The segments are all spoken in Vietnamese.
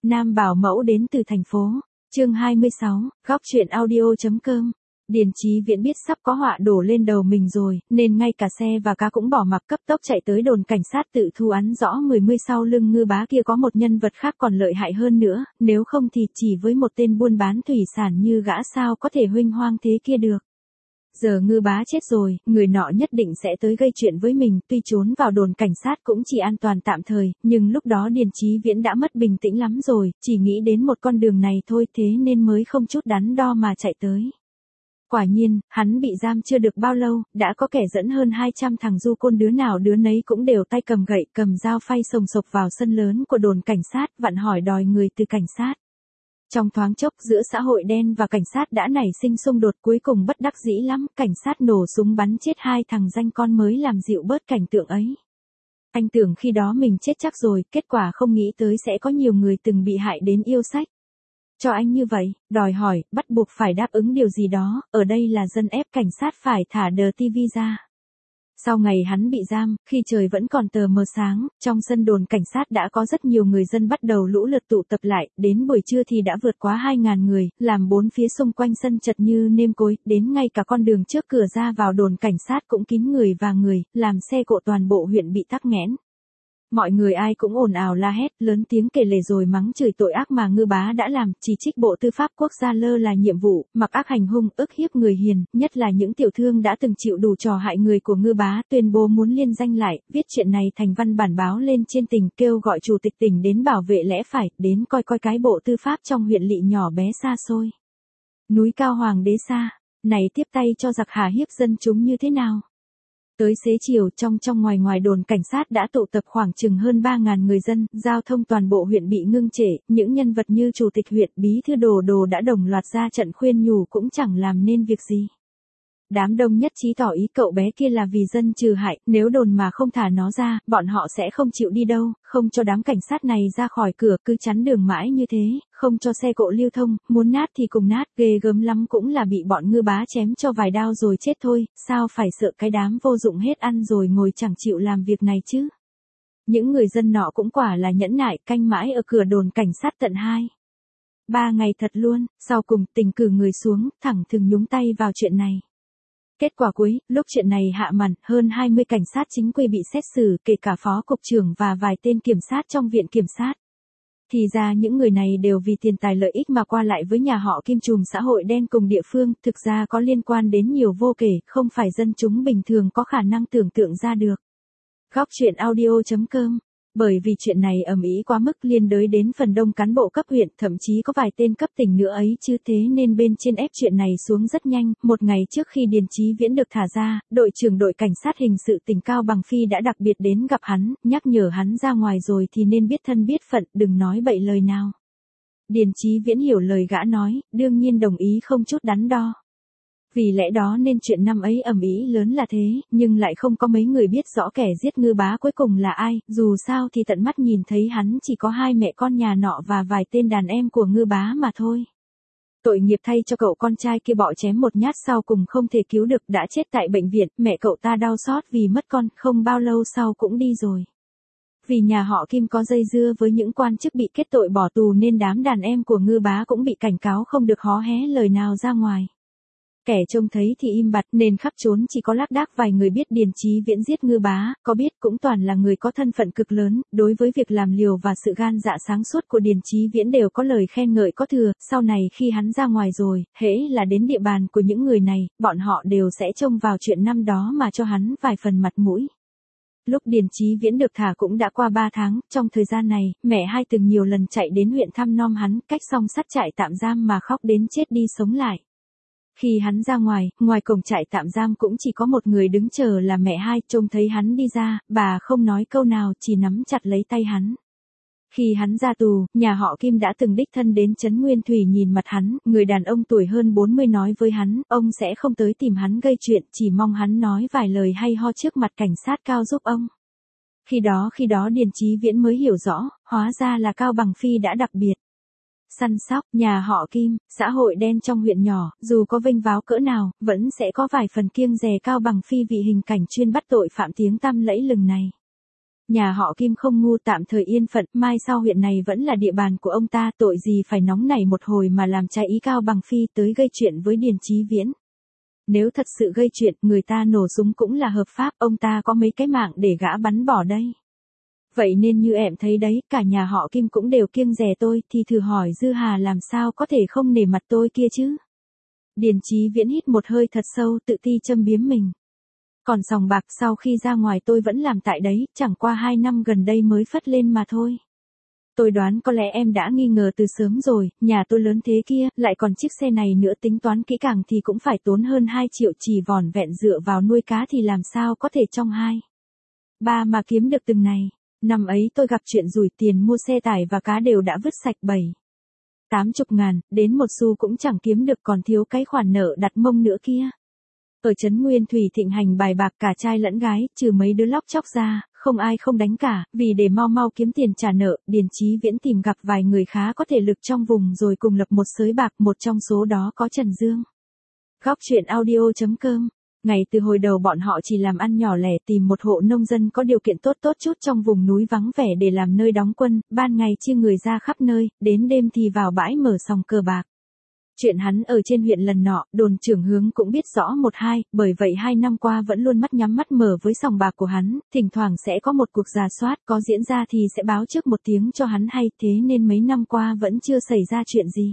Nam bảo mẫu đến từ thành phố. Chương 26, góc truyện audio.com. Điền Chí Viễn biết sắp có họa đổ lên đầu mình rồi, nên ngay cả xe và cá cũng bỏ mặc cấp tốc chạy tới đồn cảnh sát tự thu án rõ 10 sau lưng Ngư Bá kia có một nhân vật khác còn lợi hại hơn nữa, nếu không thì chỉ với một tên buôn bán thủy sản như gã sao có thể huênh hoang thế kia được. Giờ Ngư Bá chết rồi, người nọ nhất định sẽ tới gây chuyện với mình, tuy trốn vào đồn cảnh sát cũng chỉ an toàn tạm thời, nhưng lúc đó Điền Chí Viễn đã mất bình tĩnh lắm rồi, chỉ nghĩ đến một con đường này thôi thế nên mới không chút đắn đo mà chạy tới. Quả nhiên, hắn bị giam chưa được bao lâu, đã có kẻ dẫn hơn 200 thằng du côn đứa nào đứa nấy cũng đều tay cầm gậy cầm dao phay sồng sộc vào sân lớn của đồn cảnh sát vặn hỏi đòi người từ cảnh sát. Trong thoáng chốc giữa xã hội đen và cảnh sát đã nảy sinh xung đột, cuối cùng bất đắc dĩ lắm, cảnh sát nổ súng bắn chết 2 thằng danh con mới làm dịu bớt cảnh tượng ấy. Anh tưởng khi đó mình chết chắc rồi, kết quả không nghĩ tới sẽ có nhiều người từng bị hại đến yêu sách. Cho anh như vậy, đòi hỏi, bắt buộc phải đáp ứng điều gì đó, ở đây là dân ép cảnh sát phải thả đờ TV ra. Sau ngày hắn bị giam, khi trời vẫn còn tờ mờ sáng, trong sân đồn cảnh sát đã có rất nhiều người dân bắt đầu lũ lượt tụ tập lại, đến buổi trưa thì đã vượt quá 2.000 người, làm bốn phía xung quanh sân chật như nêm cối, đến ngay cả con đường trước cửa ra vào đồn cảnh sát cũng kín người và người, làm xe cộ toàn bộ huyện bị tắc nghẽn. Mọi người ai cũng ồn ào la hét, lớn tiếng kể lể rồi mắng chửi tội ác mà Ngư Bá đã làm, chỉ trích Bộ Tư pháp quốc gia lơ là nhiệm vụ, mặc ác hành hung, ức hiếp người hiền, nhất là những tiểu thương đã từng chịu đủ trò hại người của Ngư Bá, tuyên bố muốn liên danh lại, viết chuyện này thành văn bản báo lên trên tỉnh, kêu gọi chủ tịch tỉnh đến bảo vệ lẽ phải, đến coi coi cái Bộ Tư pháp trong huyện lỵ nhỏ bé xa xôi. Núi cao hoàng đế xa, này tiếp tay cho giặc hà hiếp dân chúng như thế nào? Tới xế chiều trong ngoài đồn cảnh sát đã tụ tập khoảng chừng hơn 3.000 người dân, giao thông toàn bộ huyện bị ngưng trệ, những nhân vật như chủ tịch huyện, bí thư đồ đã đồng loạt ra trận khuyên nhủ cũng chẳng làm nên việc gì. Đám đông nhất trí tỏ ý cậu bé kia là vì dân trừ hại, nếu đồn mà không thả nó ra, bọn họ sẽ không chịu đi đâu, không cho đám cảnh sát này ra khỏi cửa, cứ chắn đường mãi như thế, không cho xe cộ lưu thông, muốn nát thì cùng nát, ghê gớm lắm cũng là bị bọn Ngư Bá chém cho vài đao rồi chết thôi, sao phải sợ cái đám vô dụng hết ăn rồi ngồi chẳng chịu làm việc này chứ. Những người dân nọ cũng quả là nhẫn nại, canh mãi ở cửa đồn cảnh sát tận 2-3 ngày thật luôn, sau cùng tỉnh cử người xuống, thẳng thừng nhúng tay vào chuyện này. Kết quả cuối, lúc chuyện này hạ màn, hơn 20 cảnh sát chính quy bị xét xử, kể cả phó cục trưởng và vài tên kiểm sát trong viện kiểm sát. Thì ra những người này đều vì tiền tài lợi ích mà qua lại với nhà họ Kim trùm xã hội đen cùng địa phương, thực ra có liên quan đến nhiều vô kể, không phải dân chúng bình thường có khả năng tưởng tượng ra được. Góc truyện audio.com. Bởi vì chuyện này ầm ĩ quá mức liên đới đến phần đông cán bộ cấp huyện, thậm chí có vài tên cấp tỉnh nữa ấy chứ, thế nên bên trên ép chuyện này xuống rất nhanh. Một ngày trước khi Điền Chí Viễn được thả ra, đội trưởng đội cảnh sát hình sự tỉnh Cao Bằng Phi đã đặc biệt đến gặp hắn, nhắc nhở hắn ra ngoài rồi thì nên biết thân biết phận, đừng nói bậy lời nào. Điền Chí Viễn hiểu lời gã nói, đương nhiên đồng ý không chút đắn đo. Vì lẽ đó nên chuyện năm ấy ầm ĩ lớn là thế, nhưng lại không có mấy người biết rõ kẻ giết Ngư Bá cuối cùng là ai, dù sao thì tận mắt nhìn thấy hắn chỉ có 2 mẹ con nhà nọ và vài tên đàn em của Ngư Bá mà thôi. Tội nghiệp thay cho cậu con trai kia bọ chém một nhát sau cùng không thể cứu được đã chết tại bệnh viện, mẹ cậu ta đau xót vì mất con, không bao lâu sau cũng đi rồi. Vì nhà họ Kim có dây dưa với những quan chức bị kết tội bỏ tù nên đám đàn em của Ngư Bá cũng bị cảnh cáo không được hó hé lời nào ra ngoài. Kẻ trông thấy thì im bặt nên khắp trốn chỉ có lác đác vài người biết Điền Chí Viễn giết Ngư Bá, có biết cũng toàn là người có thân phận cực lớn, đối với việc làm liều và sự gan dạ sáng suốt của Điền Chí Viễn đều có lời khen ngợi có thừa, sau này khi hắn ra ngoài rồi, hễ là đến địa bàn của những người này, bọn họ đều sẽ trông vào chuyện năm đó mà cho hắn vài phần mặt mũi. Lúc Điền Chí Viễn được thả cũng đã qua 3 tháng, trong thời gian này, mẹ hai từng nhiều lần chạy đến huyện thăm nom hắn, cách xong sắt trại tạm giam mà khóc đến chết đi sống lại. Khi hắn ra ngoài cổng trại tạm giam cũng chỉ có một người đứng chờ là mẹ hai, trông thấy hắn đi ra, bà không nói câu nào, chỉ nắm chặt lấy tay hắn. Khi hắn ra tù, nhà họ Kim đã từng đích thân đến Trấn Nguyên Thủy nhìn mặt hắn, người đàn ông tuổi hơn 40 nói với hắn, ông sẽ không tới tìm hắn gây chuyện, chỉ mong hắn nói vài lời hay ho trước mặt cảnh sát Cao giúp ông. Khi đó Điền Chí Viễn mới hiểu rõ, hóa ra là Cao Bằng Phi đã đặc biệt săn sóc, nhà họ Kim, xã hội đen trong huyện nhỏ, dù có vênh váo cỡ nào, vẫn sẽ có vài phần kiêng dè Cao Bằng Phi vì hình cảnh chuyên bắt tội phạm tiếng tăm lẫy lừng này. Nhà họ Kim không ngu, tạm thời yên phận, mai sau huyện này vẫn là địa bàn của ông ta, tội gì phải nóng nảy một hồi mà làm trái ý Cao Bằng Phi tới gây chuyện với Điền Chí Viễn. Nếu thật sự gây chuyện, người ta nổ súng cũng là hợp pháp, ông ta có mấy cái mạng để gã bắn bỏ đây. Vậy nên như em thấy đấy, cả nhà họ Kim cũng đều kiêng dè tôi, thì thử hỏi Dư Hà làm sao có thể không nể mặt tôi kia chứ. Điền Chí Viễn hít một hơi thật sâu, tự ti châm biếm mình. Còn sòng bạc sau khi ra ngoài tôi vẫn làm tại đấy, chẳng qua 2 năm gần đây mới phất lên mà thôi. Tôi đoán có lẽ em đã nghi ngờ từ sớm rồi, nhà tôi lớn thế kia, lại còn chiếc xe này nữa, tính toán kỹ càng thì cũng phải tốn hơn 2 triệu, chỉ vỏn vẹn dựa vào nuôi cá thì làm sao có thể trong 2-3 mà kiếm được từng này. Năm ấy tôi gặp chuyện rủi, tiền mua xe tải và cá đều đã vứt sạch 70-80 ngàn, đến một xu cũng chẳng kiếm được, còn thiếu cái khoản nợ đặt mông nữa kia. Ở trấn Nguyên Thủy thịnh hành bài bạc cả trai lẫn gái, trừ mấy đứa lóc chóc ra, không ai không đánh cả, vì để mau mau kiếm tiền trả nợ, Điền Chí Viễn tìm gặp vài người khá có thể lực trong vùng rồi cùng lập một sới bạc, một trong số đó có Trần Dương. Góc truyện audio.com. Ngày từ hồi đầu bọn họ chỉ làm ăn nhỏ lẻ, tìm một hộ nông dân có điều kiện tốt chút trong vùng núi vắng vẻ để làm nơi đóng quân, ban ngày chia người ra khắp nơi, đến đêm thì vào bãi mở sòng cờ bạc. Chuyện hắn ở trên huyện lần nọ, đồn trưởng Hướng cũng biết rõ một hai, bởi vậy 2 năm qua vẫn luôn mắt nhắm mắt mở với sòng bạc của hắn, thỉnh thoảng sẽ có một cuộc rà soát, có diễn ra thì sẽ báo trước một tiếng cho hắn hay, thế nên mấy năm qua vẫn chưa xảy ra chuyện gì.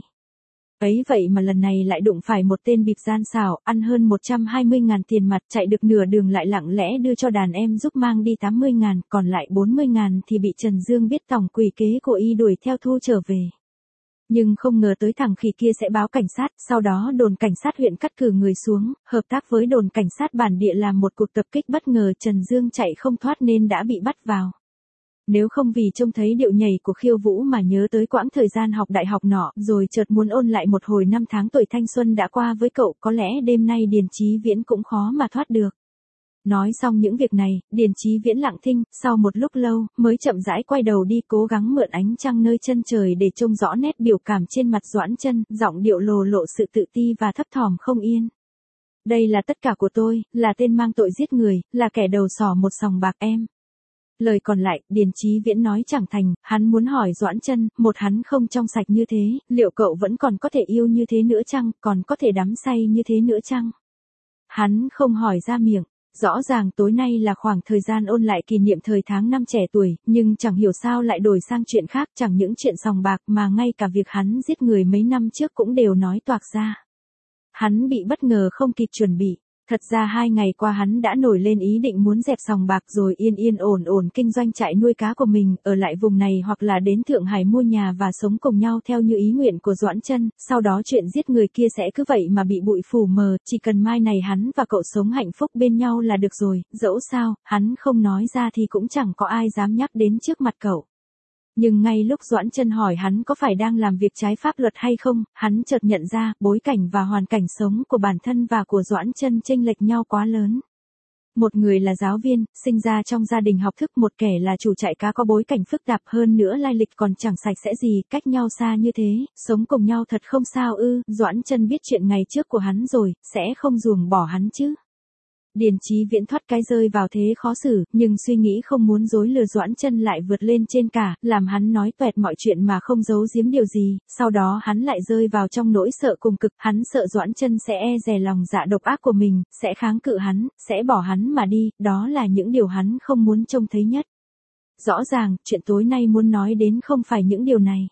Ấy vậy mà lần này lại đụng phải một tên bịp gian xảo, ăn hơn 120 ngàn tiền mặt, chạy được nửa đường lại lặng lẽ đưa cho đàn em giúp mang đi 80 ngàn, còn lại 40 ngàn thì bị Trần Dương biết tòng quỷ kế của y đuổi theo thu trở về. Nhưng không ngờ tới thằng khỉ kia sẽ báo cảnh sát, sau đó đồn cảnh sát huyện cắt cử người xuống, hợp tác với đồn cảnh sát bản địa làm một cuộc tập kích, bất ngờ Trần Dương chạy không thoát nên đã bị bắt vào. Nếu không vì trông thấy điệu nhảy của Khiêu Vũ mà nhớ tới quãng thời gian học đại học nọ, rồi chợt muốn ôn lại một hồi năm tháng tuổi thanh xuân đã qua với cậu, có lẽ đêm nay Điền Chí Viễn cũng khó mà thoát được. Nói xong những việc này, Điền Chí Viễn lặng thinh, sau một lúc lâu, mới chậm rãi quay đầu đi, cố gắng mượn ánh trăng nơi chân trời để trông rõ nét biểu cảm trên mặt Doãn Chân, giọng điệu lộ lộ sự tự ti và thấp thỏm không yên. Đây là tất cả của tôi, là tên mang tội giết người, là kẻ đầu sỏ một sòng bạc em. Lời còn lại, Điền Chí Viễn nói chẳng thành, hắn muốn hỏi Doãn Chân, một hắn không trong sạch như thế, liệu cậu vẫn còn có thể yêu như thế nữa chăng, còn có thể đắm say như thế nữa chăng? Hắn không hỏi ra miệng. Rõ ràng tối nay là khoảng thời gian ôn lại kỷ niệm thời tháng năm trẻ tuổi, nhưng chẳng hiểu sao lại đổi sang chuyện khác, chẳng những chuyện sòng bạc mà ngay cả việc hắn giết người mấy năm trước cũng đều nói toạc ra. Hắn bị bất ngờ không kịp chuẩn bị. Thật ra 2 ngày qua hắn đã nổi lên ý định muốn dẹp sòng bạc rồi yên ổn kinh doanh trại nuôi cá của mình, ở lại vùng này hoặc là đến Thượng Hải mua nhà và sống cùng nhau theo như ý nguyện của Doãn Chân, sau đó chuyện giết người kia sẽ cứ vậy mà bị bụi phủ mờ, chỉ cần mai này hắn và cậu sống hạnh phúc bên nhau là được rồi, dẫu sao, hắn không nói ra thì cũng chẳng có ai dám nhắc đến trước mặt cậu. Nhưng ngay lúc Doãn Chân hỏi hắn có phải đang làm việc trái pháp luật hay không, hắn chợt nhận ra, bối cảnh và hoàn cảnh sống của bản thân và của Doãn Chân chênh lệch nhau quá lớn. Một người là giáo viên, sinh ra trong gia đình học thức, một kẻ là chủ trại cá có bối cảnh phức tạp hơn nữa, lai lịch còn chẳng sạch sẽ gì, cách nhau xa như thế, sống cùng nhau thật không sao ư? Doãn Chân biết chuyện ngày trước của hắn rồi, sẽ không ruồng bỏ hắn chứ. Điền Chí Viễn thoát cái rơi vào thế khó xử, nhưng suy nghĩ không muốn dối lừa Doãn Chân lại vượt lên trên cả, làm hắn nói toẹt mọi chuyện mà không giấu giếm điều gì, sau đó hắn lại rơi vào trong nỗi sợ cùng cực, hắn sợ Doãn Chân sẽ e dè lòng dạ độc ác của mình, sẽ kháng cự hắn, sẽ bỏ hắn mà đi, đó là những điều hắn không muốn trông thấy nhất. Rõ ràng, chuyện tối nay muốn nói đến không phải những điều này.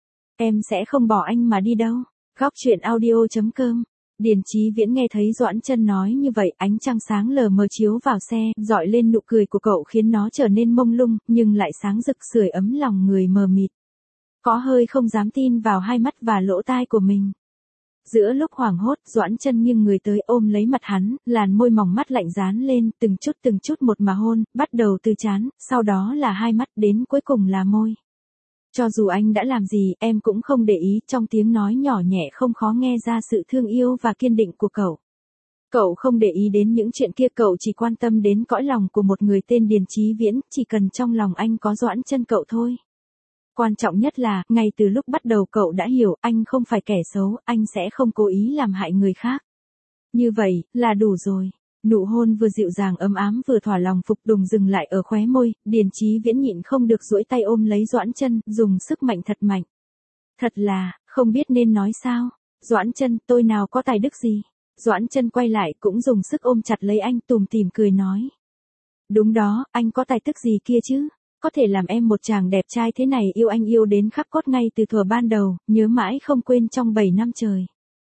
Em sẽ không bỏ anh mà đi đâu. Góc truyện audio.com. Điền Chí Viễn nghe thấy Doãn Chân nói như vậy, ánh trăng sáng lờ mờ chiếu vào xe, dọi lên nụ cười của cậu khiến nó trở nên mông lung, nhưng lại sáng rực sưởi ấm lòng người mờ mịt. Có hơi không dám tin vào hai mắt và lỗ tai của mình. Giữa lúc hoảng hốt, Doãn Chân nghiêng người tới ôm lấy mặt hắn, làn môi mỏng mắt lạnh dán lên, từng chút một mà hôn, bắt đầu từ trán, sau đó là hai mắt, đến cuối cùng là môi. Cho dù anh đã làm gì, em cũng không để ý, trong tiếng nói nhỏ nhẹ không khó nghe ra sự thương yêu và kiên định của cậu. Cậu không để ý đến những chuyện kia, cậu chỉ quan tâm đến cõi lòng của một người tên Điền Chí Viễn, chỉ cần trong lòng anh có Doãn Chân cậu thôi. Quan trọng nhất là, ngay từ lúc bắt đầu cậu đã hiểu, anh không phải kẻ xấu, anh sẽ không cố ý làm hại người khác. Như vậy, là đủ rồi. Nụ hôn vừa dịu dàng ấm ám vừa thỏa lòng Phục Đùng dừng lại ở khóe môi, Điền Chí Viễn nhịn không được duỗi tay ôm lấy Doãn Chân, dùng sức mạnh thật mạnh. Thật là, không biết nên nói sao. Doãn Chân, tôi nào có tài đức gì. Doãn Chân quay lại cũng dùng sức ôm chặt lấy anh, tủm tỉm cười nói. Đúng đó, anh có tài tức gì kia chứ? Có thể làm em một chàng đẹp trai thế này yêu anh yêu đến khắc cốt ngay từ thuở ban đầu, nhớ mãi không quên trong 7 năm trời.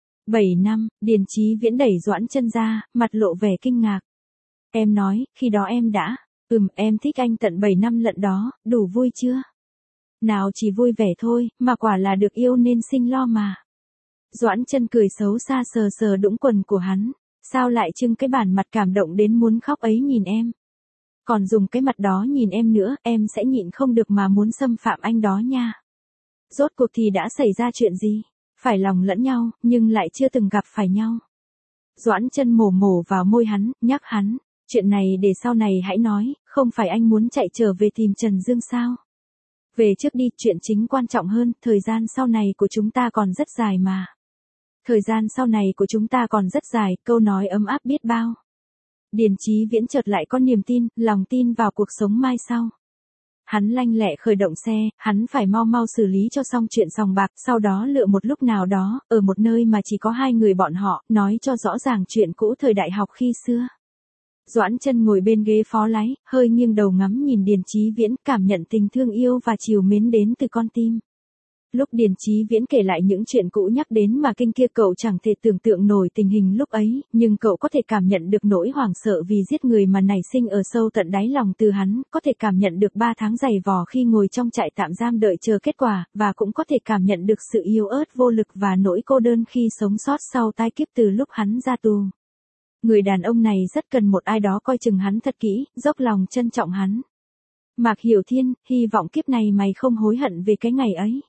7 năm, Điền Chí Viễn đẩy Doãn Chân ra, mặt lộ vẻ kinh ngạc. Em nói, khi đó em đã, em thích anh tận 7 năm lận đó, đủ vui chưa? Nào chỉ vui vẻ thôi, mà quả là được yêu nên sinh lo mà. Doãn Chân cười xấu xa sờ sờ đũng quần của hắn, sao lại trưng cái bản mặt cảm động đến muốn khóc ấy nhìn em. Còn dùng cái mặt đó nhìn em nữa, em sẽ nhịn không được mà muốn xâm phạm anh đó nha. Rốt cuộc thì đã xảy ra chuyện gì? Phải lòng lẫn nhau, nhưng lại chưa từng gặp phải nhau. Doãn Chân mổ mổ vào môi hắn, nhắc hắn, chuyện này để sau này hãy nói, không phải anh muốn chạy trở về tìm Trần Dương sao? Về trước đi, chuyện chính quan trọng hơn, thời gian sau này của chúng ta còn rất dài mà. Thời gian sau này của chúng ta còn rất dài, câu nói ấm áp biết bao. Điền Chí Viễn chợt lại có niềm tin, lòng tin vào cuộc sống mai sau. Hắn lanh lẹ khởi động xe, hắn phải mau mau xử lý cho xong chuyện sòng bạc, sau đó lựa một lúc nào đó, ở một nơi mà chỉ có hai người bọn họ, nói cho rõ ràng chuyện cũ thời đại học khi xưa. Doãn Chân ngồi bên ghế phó lái, hơi nghiêng đầu ngắm nhìn Điền Chí Viễn, cảm nhận tình thương yêu và trìu mến đến từ con tim. Lúc Điền Chí Viễn kể lại những chuyện cũ nhắc đến mà kinh kia, cậu chẳng thể tưởng tượng nổi tình hình lúc ấy, nhưng cậu có thể cảm nhận được nỗi hoảng sợ vì giết người mà nảy sinh ở sâu tận đáy lòng từ hắn, có thể cảm nhận được 3 tháng dày vò khi ngồi trong trại tạm giam đợi chờ kết quả, và cũng có thể cảm nhận được sự yếu ớt vô lực và nỗi cô đơn khi sống sót sau tai kiếp từ lúc hắn ra tù. Người đàn ông này rất cần một ai đó coi chừng hắn thật kỹ, dốc lòng trân trọng hắn. Mạc Hiểu Thiên, hy vọng kiếp này mày không hối hận về cái ngày ấy.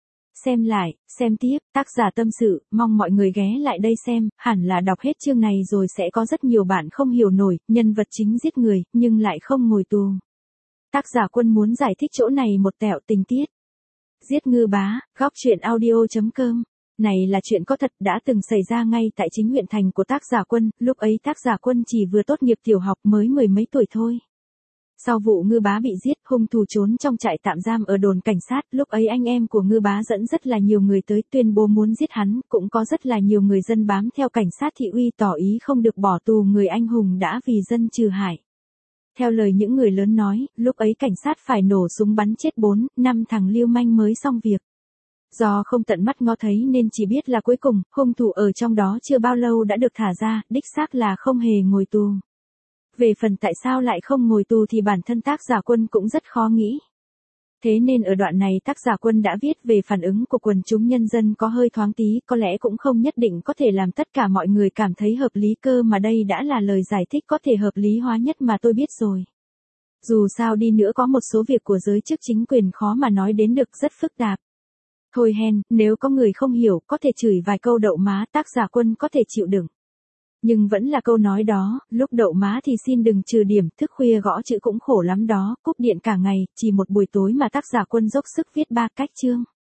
Xem lại, xem tiếp, tác giả tâm sự, mong mọi người ghé lại đây xem, hẳn là đọc hết chương này rồi sẽ có rất nhiều bạn không hiểu nổi, nhân vật chính giết người, nhưng lại không ngồi tù. Tác giả Quân muốn giải thích chỗ này một tẹo tình tiết. Giết Ngư Bá, góc truyện audio.com. Này là chuyện có thật đã từng xảy ra ngay tại chính huyện thành của tác giả Quân, lúc ấy tác giả Quân chỉ vừa tốt nghiệp tiểu học mới 10 mấy tuổi thôi. Sau vụ Ngư Bá bị giết, hung thủ trốn trong trại tạm giam ở đồn cảnh sát, lúc ấy anh em của Ngư Bá dẫn rất là nhiều người tới tuyên bố muốn giết hắn, cũng có rất là nhiều người dân bám theo cảnh sát thị uy tỏ ý không được bỏ tù người anh hùng đã vì dân trừ hại. Theo lời những người lớn nói, lúc ấy cảnh sát phải nổ súng bắn chết 4, 5 thằng lưu manh mới xong việc. Do không tận mắt ngó thấy nên chỉ biết là cuối cùng, hung thủ ở trong đó chưa bao lâu đã được thả ra, đích xác là không hề ngồi tù. Về phần tại sao lại không ngồi tù thì bản thân tác giả Quân cũng rất khó nghĩ. Thế nên ở đoạn này tác giả Quân đã viết về phản ứng của quần chúng nhân dân có hơi thoáng tí, có lẽ cũng không nhất định có thể làm tất cả mọi người cảm thấy hợp lý, cơ mà đây đã là lời giải thích có thể hợp lý hóa nhất mà tôi biết rồi. Dù sao đi nữa có một số việc của giới chức chính quyền khó mà nói đến được, rất phức tạp. Thôi hen, nếu có người không hiểu có thể chửi vài câu đậu má, tác giả Quân có thể chịu đựng. Nhưng vẫn là câu nói đó, lúc đậu má thì xin đừng trừ điểm, thức khuya gõ chữ cũng khổ lắm đó, cúp điện cả ngày, chỉ một buổi tối mà tác giả Quân dốc sức viết 3 cách chương.